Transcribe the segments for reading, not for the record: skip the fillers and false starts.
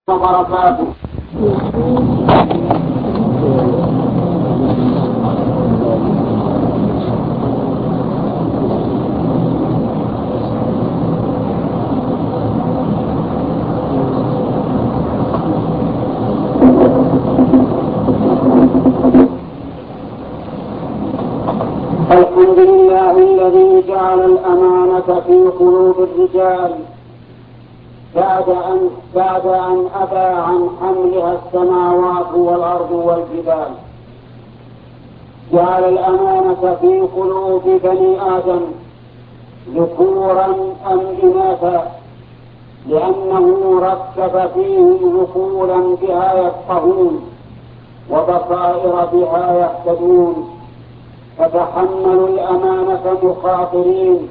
وبركاته. الحمد لله الذي جعل الأمانة في قلوب الرجال بعد أن أبى عن حملها السماوات والأرض والجبال. جعل الأمانة في قلوب بني آدم ذكورا أم إناثا، لأنه ركب فيهم عقولا بها يفقهون وبصائر بها يهتدون، فتحملوا الأمانة مخاطرين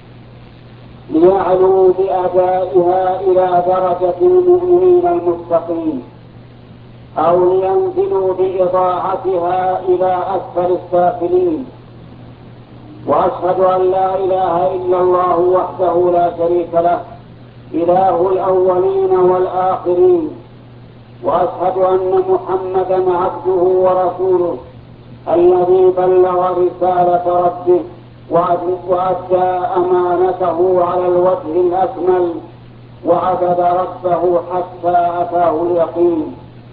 ليعلوا بأدائها إلى درجة المؤمنين المتقين، أو لينزلوا بإضاعتها إلى أسفل السافلين. وأشهد أن لا إله إلا الله وحده لا شريك له، إله الأولين والآخرين. وأشهد أن محمدا عبده ورسوله الذي بلغ رسالة ربه وأدى أمانته على الوجه الأكمل، وعبد ربه حتى أتاه اليقين.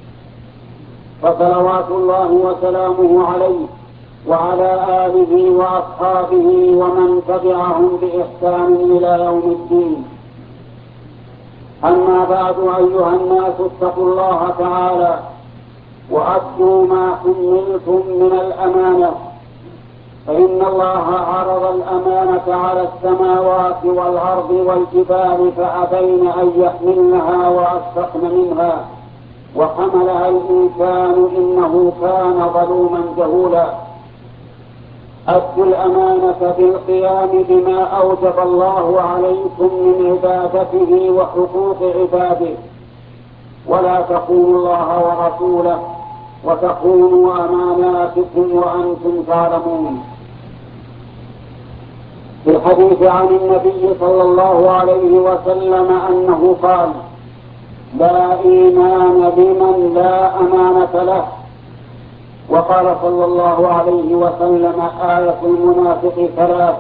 فصلوات الله وسلامه عليه وعلى آله وأصحابه ومن تبعهم بإحسان إلى يوم الدين. أما بعد، أيها الناس، اتقوا الله تعالى وأدوا ما حملتم من الأمانة، فإن الله عرض الأمانة على السماوات والأرض والجبال فأبين أن يحملنها وأشفقن منها، وحملها الإنسان إنه كان ظلوما جهولا. أدوا الأمانة بالقيام بما أوجب الله عليكم من عبادته وحقوق عباده، ولا تخونوا الله ورسوله وتخونوا أماناتكم وأنتم تعلمون. في الحديث عن النبي صلى الله عليه وسلم أنه قال: لا إيمان لمن لا أمانة له. وقال صلى الله عليه وسلم: آية المنافق ثلاث: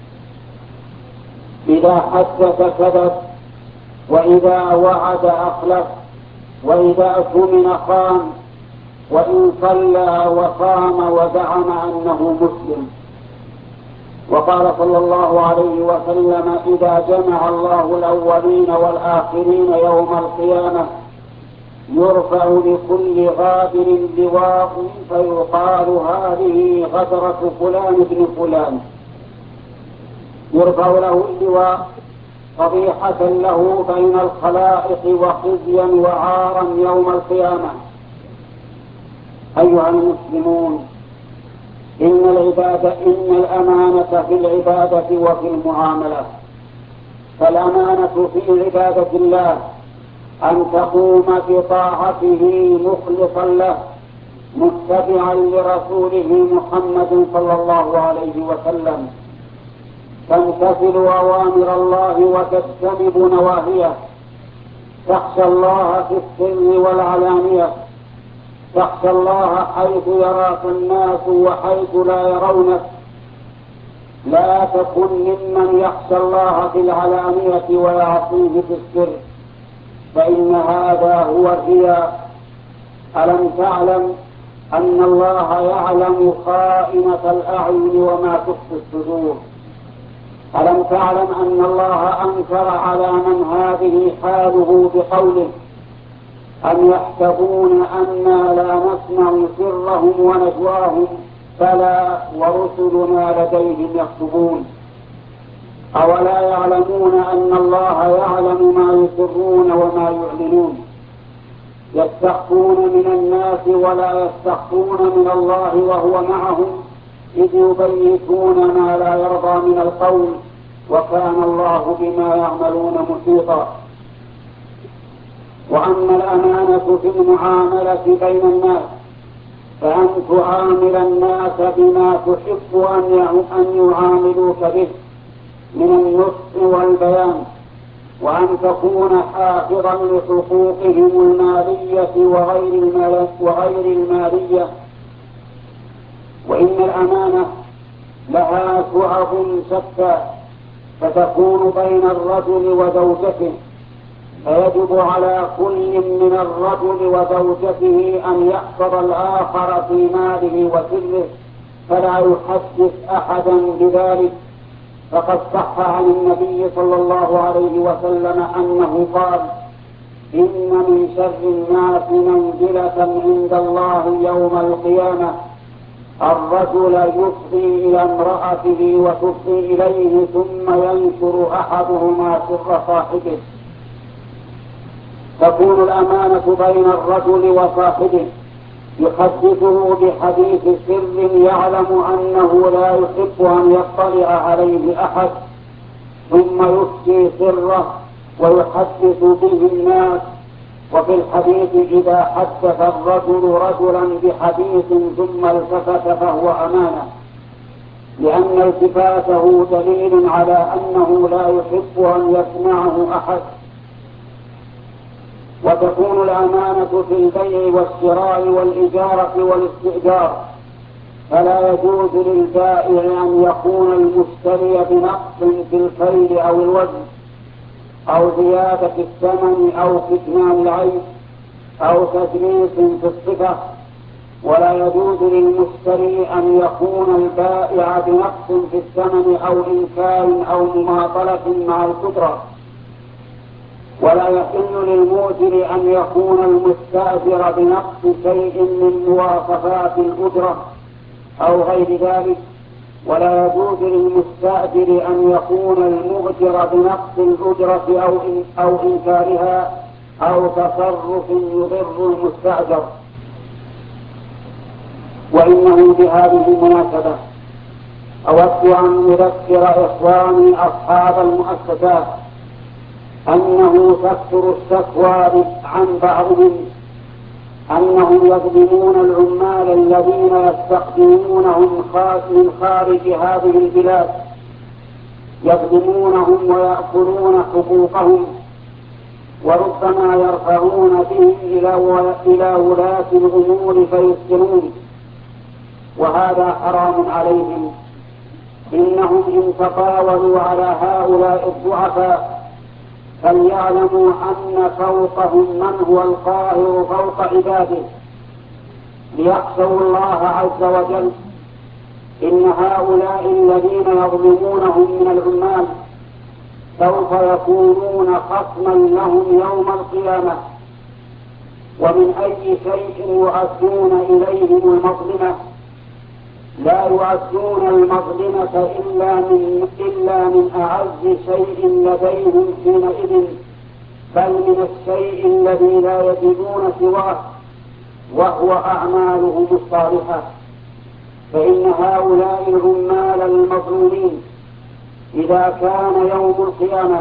إذا حدث كذب، وإذا وعد أخلف، وإذا اؤتمن خان، وإن صلى وصام وزعم أنه مسلم. وقال صلى الله عليه وسلم: إذا جمع الله الأولين والآخرين يوم القيامة يرفع لكل غادر لواء فيقال هذه غدرة فلان بن فلان، يرفع له اللواء فضيحة له بين الخلائق وخزيا وعارا يوم القيامة. أيها المسلمون، إن الأمانة في العبادة وفي المعاملة. فالأمانة في عبادة الله أن تقوم بطاعته مخلصا له، متبعا لرسوله محمد صلى الله عليه وسلم، تمتثل أوامر الله وتجتنب نواهيه، تخشى الله في السر والعلانية، تخشى الله حيث يراك الناس وحيث لا يرونك. لا تكن ممن يخشى الله في العلانية ويعصيه في السر، فإن هذا هو الرياء. ألم تعلم أن الله يعلم خائنة الأعين وما تخفي الصدور؟ ألم تعلم أن الله أنكر على من هذه حاله بقوله: أم يحسبون أنا لا نسمع سرهم ونجواهم بلى ورسلنا لديهم يكتبون. أولا يعلمون أن الله يعلم ما يسرون وما يعلنون؟ يستخفون من الناس ولا يستخفون من الله وهو معهم إذ يبيتون ما لا يرضى من القول، وكان الله بما يعملون محيطا. وأما الأمانة في المعاملة بين الناس فأن تعامل الناس بما تحب أن يعاملوك به من النصح والبيان، وأن تكون حافظا لحقوقهم المالية وغير المالية. وإن الأمانة لها شعب شتى، فتكون بين الرجل وزوجته، فيجب على كل من الرجل وزوجته أن يحفظ الآخر في ماله وسره، فلا يحدث أحدا بذلك. فقد صح عن النبي صلى الله عليه وسلم أنه قال: إن من شر الناس منزلة عند الله يوم القيامة الرجل يفضي إلى امرأته وتفضي إليه ثم ينشر أحدهما سر صاحبه. تكون الأمانة بين الرجل وصاحبه، يحدثه بحديث سر يعلم أنه لا يحب أن يطلع عليه أحد، ثم يفشي سره ويحدث به الناس. وفي الحديث: إذا حدث الرجل رجلا بحديث ثم التفت فهو أمانة، لأن التفاته دليل على أنه لا يحب أن يسمعه أحد. وتكون الأمانة في البيع والشراء والإجارة والاستئجار، فلا يجوز للبائع أن يكون المشتري بنقص في الكيل أو الوزن، أو زيادة الثمن، أو كتمان العيب، أو تدليس في الصفة. ولا يجوز للمشتري أن يكون البائع بنقص في الثمن أو إنكار أو مماطلة مع القدرة. ولا يحل للمؤجر أن يكون المستأجر بنقص شيء من مواصفات الأجرة أو غير ذلك. ولا يجوز للمستأجر أن يكون المؤجر بنقص الأجرة أو إنكارها أو تصرف يضر المستأجر. وإنه بهذه المناسبة أود أن أذكر إخواني أصحاب المؤسسات أنه تكثر الشكوى عن بعضهم أنهم يظلمون العمال الذين يستخدمونهم من خارج هذه البلاد، يظلمونهم ويأكلون حقوقهم، وربما يرفعون بهم إلى ولاة الأمور فيسجنون، وهذا حرام عليهم. إنهم إن تطاولوا على هؤلاء الضعفاء فليعلموا أن فوقهم من هو القاهر فوق عباده، ليخشوا الله عز وجل. إن هؤلاء الذين يظلمونهم من العمال سوف يكونون خصما لهم يوم القيامة. ومن أي شيء يؤدون إليهم المظلمة؟ لا يؤدون المظلمة إلا من أعز شيء لديهم حينئذ، بل من الشيء الذي لا يجدون سواه، وهو أعمالهم الصالحة. فإن هؤلاء العمال المظلومين إذا كان يوم القيامة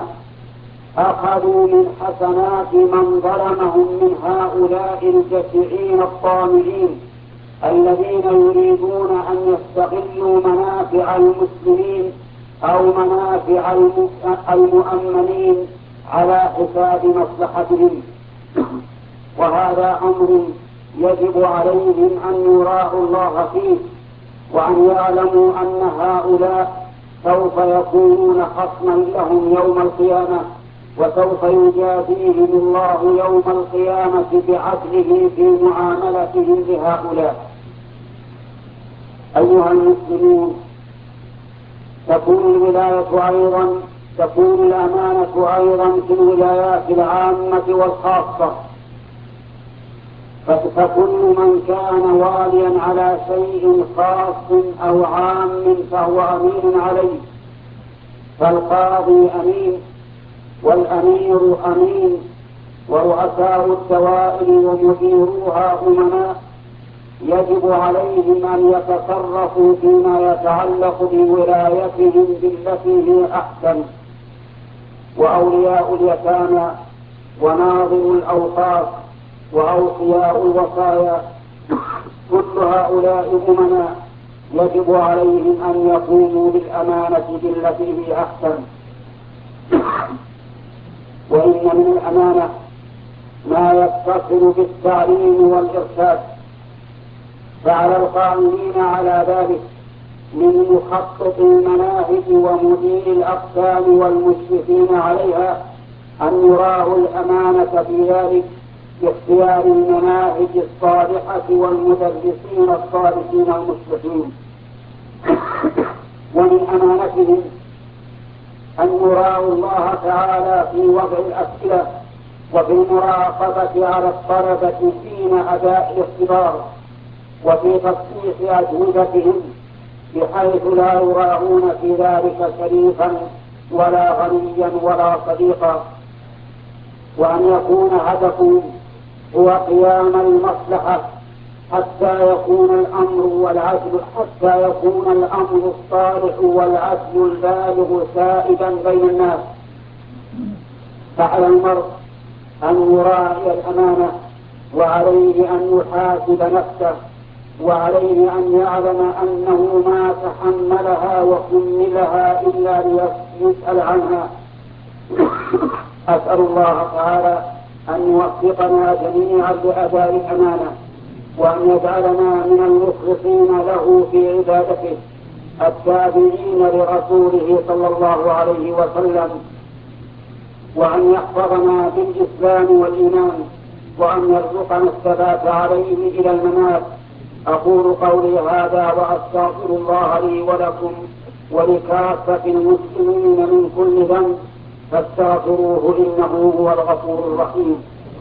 أخذوا من حسنات من ظلمهم من هؤلاء الجشعين الطامعين الذين يريدون أن يستغلوا منافع المسلمين أو منافع المؤمنين على حساب مصلحتهم. وهذا أمر يجب عليهم أن يراعوا الله فيه، وأن يعلموا أن هؤلاء سوف يكونون خصما لهم يوم القيامة، وسوف يجازيهم الله يوم القيامة بعدله في معاملتهم لهؤلاء. أيها المسلمون، تكون الأمانة أيضا في الولايات العامة والخاصة، فكل من كان واليا على شيء خاص أو عام فهو أمين عليه، فالقاضي أمين، والأمير أمين، ورؤساء الدوائر ومديروها أمناء. يجب عليهم أن يتصرفوا فيما يتعلق بولايتهم بالتي هي أحسن. وأولياء اليتامى وناظر الأوقاف وأوصياء الوصايا كل هؤلاء أمناء، يجب عليهم أن يقوموا بالأمانة بالتي هي أحسن. وإن من الأمانة ما يتصل بالتعليم والإرشاد، فعلى القائمين على ذلك من مخطط المناهج ومدير الأقسام والمشرفين عليها أن يراعوا الأمانة في ذلك باختيار المناهج الصالحة والمدرسين الصالحين المشرفين. ومن أمانتهم أن يراعوا الله تعالى في وضع الأسئلة وفي المراقبة على الطلبة حين أداء الاختبار وفي تصحيح أجوبتهم، بحيث لا يراعون في ذلك شريفا ولا غنيا ولا صديقا، وأن يكون هدفهم هو قيام المصلحة حتى يكون الأمر الصالح والعدل البالغ سائدا بين الناس. فعلى المرء أن يراعي الأمانة، وعليه أن يحاسب نفسه، وعليه أن يعلم أنه ما تحملها وحملها إلا ليسأل عنها. أسأل الله تعالى أن يوفقنا جميعا لأداء الأمانة، وأن يجعلنا من المخلصين له في عبادته التابعين لرسوله صلى الله عليه وسلم، وأن يحفظنا بالإسلام والإيمان، وأن يرزقنا الثبات عليه إلى الممات. أقول قولي هذا وأستغفر الله لي ولكم ولكافة المسلمين من كل ذنب، فاستغفروه إنه هو الغفور الرحيم.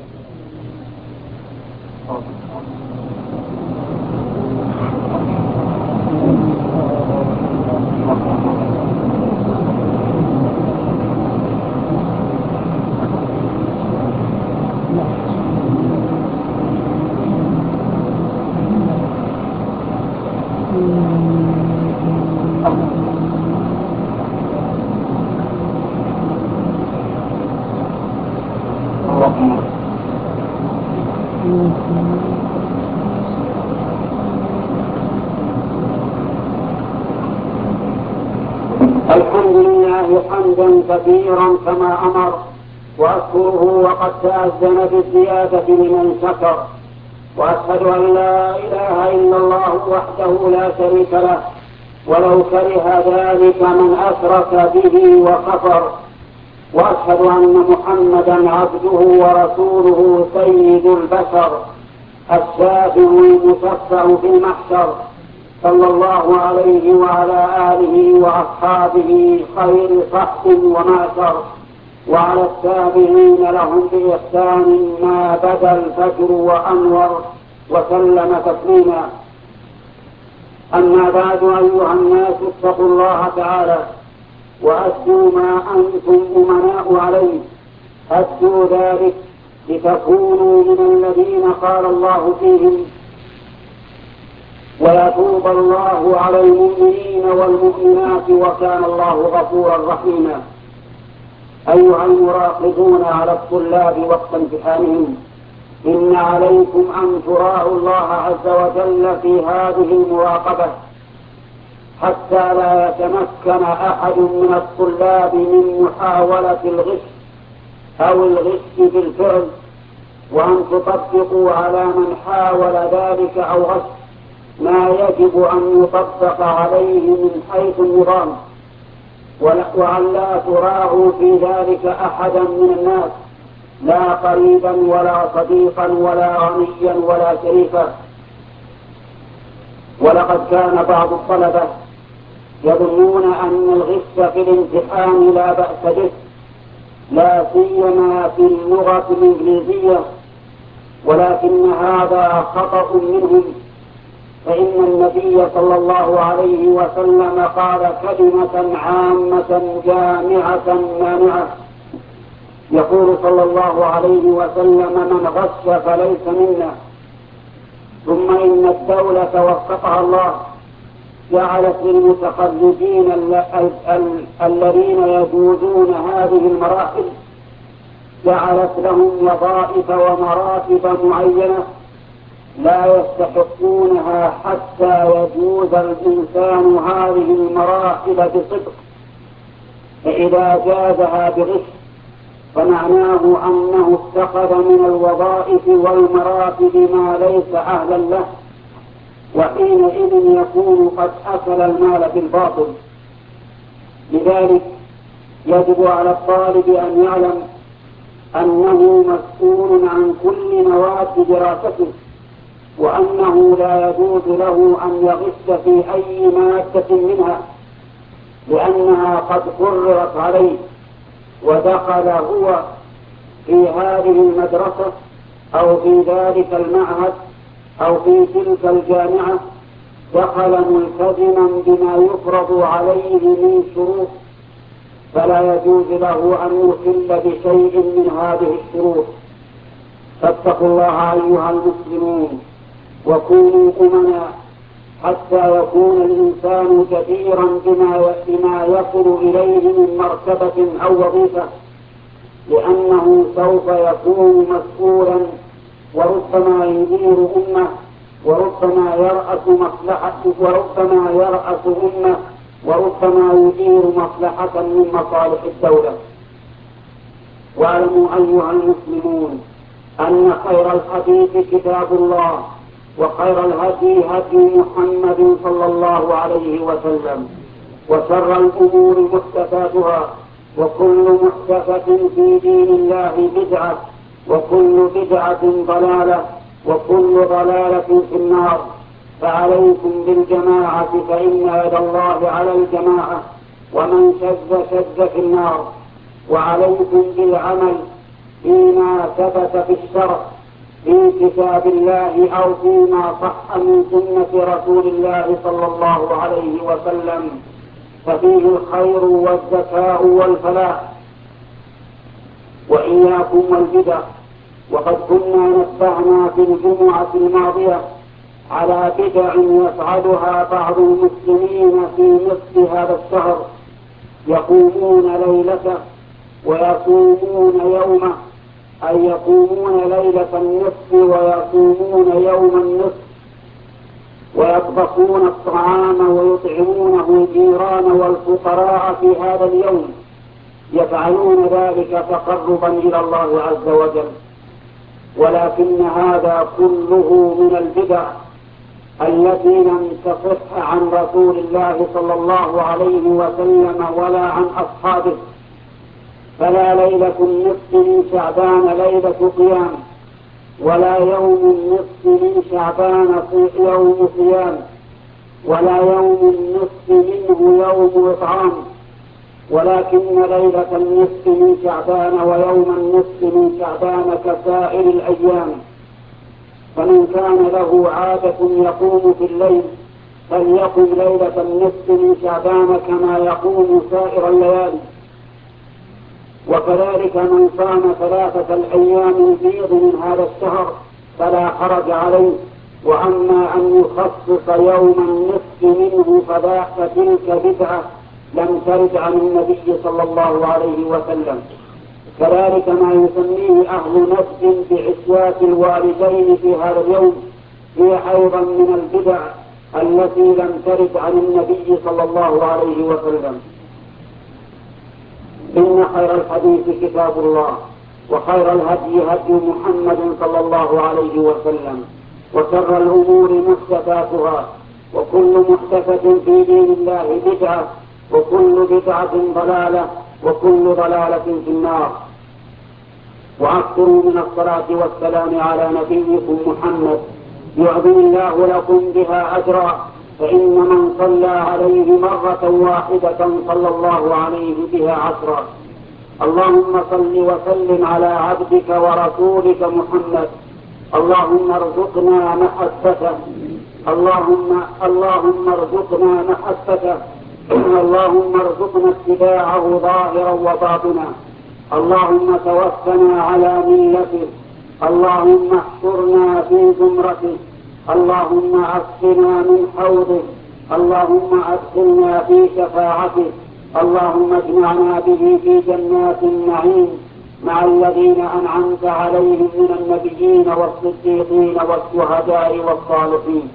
الحمد لله حمدا كثيرا كما أمر، وأشكره وقد تأذن بالزيادة لمن شكر، وأشهد أن لا إله إلا الله وحده لا شريك له، ولو كره ذلك من أشرك به وكفر، وأشهد أن محمدا عبده ورسوله سيد البشر الشافع المشفع في المحشر، صلى الله عليه وعلى آله وأصحابه خير صحب ومعشر، وعلى التابعين لهم بإحسان ما بدا الفجر وأنور، وسلم تسليما. أما بعد، أيها الناس اتقوا الله تعالى وأدوا ما أنتم أمناء عليه، أدوا ذلك لتكونوا من الذين قال الله فيهم: ويتوب الله على المؤمنين والمؤمنات وكان الله غفورا رحيما. أيها المراقبون على الطلاب وقت امتحانهم، إن عليكم أن تراعوا الله عز وجل في هذه المراقبة حتى لا يتمكن أحد من الطلاب من محاولة الغش أو الغش بالفعل، وأن تطبقوا على من حاول ذلك أو غش ما يجب أن يطبق عليه من حيث النظام، وأن لا تراعوا في ذلك أحدا من الناس، لا قريبا ولا صديقا ولا غنيا ولا شريفا. ولقد كان بعض الطلبة يظنون أن الغش في الامتحان لا بأس به، لا سيما في اللغة الإنجليزية، ولكن هذا خطأ منهم، فإن النبي صلى الله عليه وسلم قال كلمة عامة جامعة مانعة، يقول صلى الله عليه وسلم: من غش فليس منا. ثم إن الدولة وفقها الله جعلت للمتخرجين الذين يجوزون هذه المراحل، جعلت لهم وظائف ومراتب معينة لا يستحقونها حتى يجوز الإنسان هذه المراحل بصدق، فإذا جازها بغش فمعناه أنه اتخذ من الوظائف والمراتب ما ليس أهلا له، وحينئذ يكون قد أكل المال بالباطل. لذلك يجب على الطالب أن يعلم أنه مسؤول عن كل مواد دراسته، وأنه لا يجوز له أن يغش في أي مادة منها، لأنها قد قررت عليه ودخل هو في هذه المدرسة أو في ذلك المعهد أو في تلك الجامعة، دخل ملتزما بما يفرض عليه من شروط، فلا يجوز له أن يخل بشيء من هذه الشروط. فاتقوا الله أيها المسلمون وكونوا أمنا حتى يكون الإنسان جديرا بما يصل إليه من مرتبة أو وظيفة، لأنه سوف يكون مسؤولا وربما يدير أمة وربما يرأس أمة وربما يدير مصلحة من مصالح الدولة. واعلموا أيها المسلمون أن خير الحديث كتاب الله، وخير الهدي هدي محمد صلى الله عليه وسلم، وشر الأمور محدثاتها، وكل محدثة في دين الله بدعة، وكل بدعة ضلالة، وكل ضلالة في النار. فعليكم بالجماعة فإن يد الله على الجماعة، ومن شذ في النار. وعليكم بالعمل فيما ثبت في الشرع في كتاب الله أو فيما صح من سنة رسول الله صلى الله عليه وسلم، ففيه الخير والزكاء والفلاح. وإياكم والبدع. وقد كنا نبهنا في الجمعة الماضية على بدع يفعلها بعض المسلمين في نصف هذا الشهر، يقومون ليلته ويصومون يومه، أي يقومون ليلة النصف ويصومون يوم النصف، ويطبخون الطعام ويطعمونه الجيران والفقراء في هذا اليوم، يفعلون ذلك تقربا إلى الله عز وجل. ولكن هذا كله من البدع التي لم تصح عن رسول الله صلى الله عليه وسلم ولا عن أصحابه. فلا ليلة النصف من شعبان ليلة قيام، ولا يوم النصف من شعبان يوم صيام، ولا يوم النصف منه يوم إطعام، ولكن ليلة النصف من شعبان ويوم النصف من شعبان كسائر الأيام. فمن كان له عادة يقوم في الليل فليقم ليلة النصف من شعبان كما يقوم سائر الليالي. وكذلك من صام 3 الأيام البيض من هذا الشهر فلا حرج عليه. وأما أن يخصص يوم النصف منه فتلك بدعة لم ترد عن النبي صلى الله عليه وسلم. كذلك ما يسميه أهل نجد بعشوات الوالدين في هذا اليوم هي أيضا من البدع التي لم ترد عن النبي صلى الله عليه وسلم. إن خير الحديث كتاب الله، وخير الهدي هدي محمد صلى الله عليه وسلم، وشر الأمور محدثاتها، وكل محدثة في دين الله بدعة، وكل بدعة ضلالة، وكل ضلالة في النار. وأكثروا من الصلاة والسلام على نبيكم محمد يعظم الله لكم بها أجرا، فإن من صلى عليه مرة واحدة صلى الله عليه بها 10. اللهم صل وسلم على عبدك ورسولك محمد. اللهم ارزقنا محبته، اللهم ارزقنا محبته، اللهم ارزقنا اتباعه ظاهرا وباطنا. اللهم توفنا على ملته، اللهم احشرنا في زمرته، اللهم اسقنا من حوضه، اللهم ادخلنا في شفاعته، اللهم اجمعنا به في جنات النعيم مع الذين أنعمت عليهم من النبيين والصديقين والشهداء والصالحين.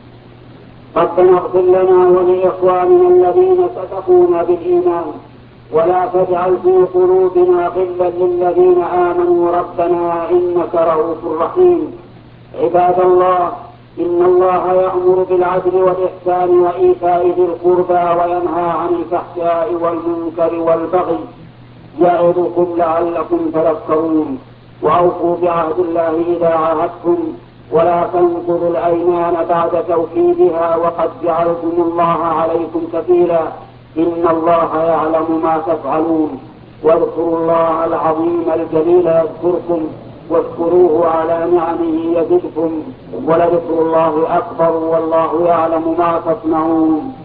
ربنا اغفر لنا ولإخواننا الذين سبقونا بالإيمان ولا تجعل في قلوبنا غلا للذين آمنوا ربنا إنك رؤوف رحيم. عباد الله، إن الله يأمر بالعدل والإحسان وإيتاء ذي القربى وينهى عن الفحشاء والمنكر والبغي يعظكم لعلكم تذكرون. وأوفوا بعهد الله إذا عاهدتم، ولا تنقضوا الأيمان بعد توكيدها وقد جعلتم الله عليكم كفيلا، إن الله يعلم ما تفعلون. واذكروا الله العظيم الجليل يذكركم، واشكروه على نعمه يزدكم، ولذكر الله أكبر والله يعلم ما تصنعون.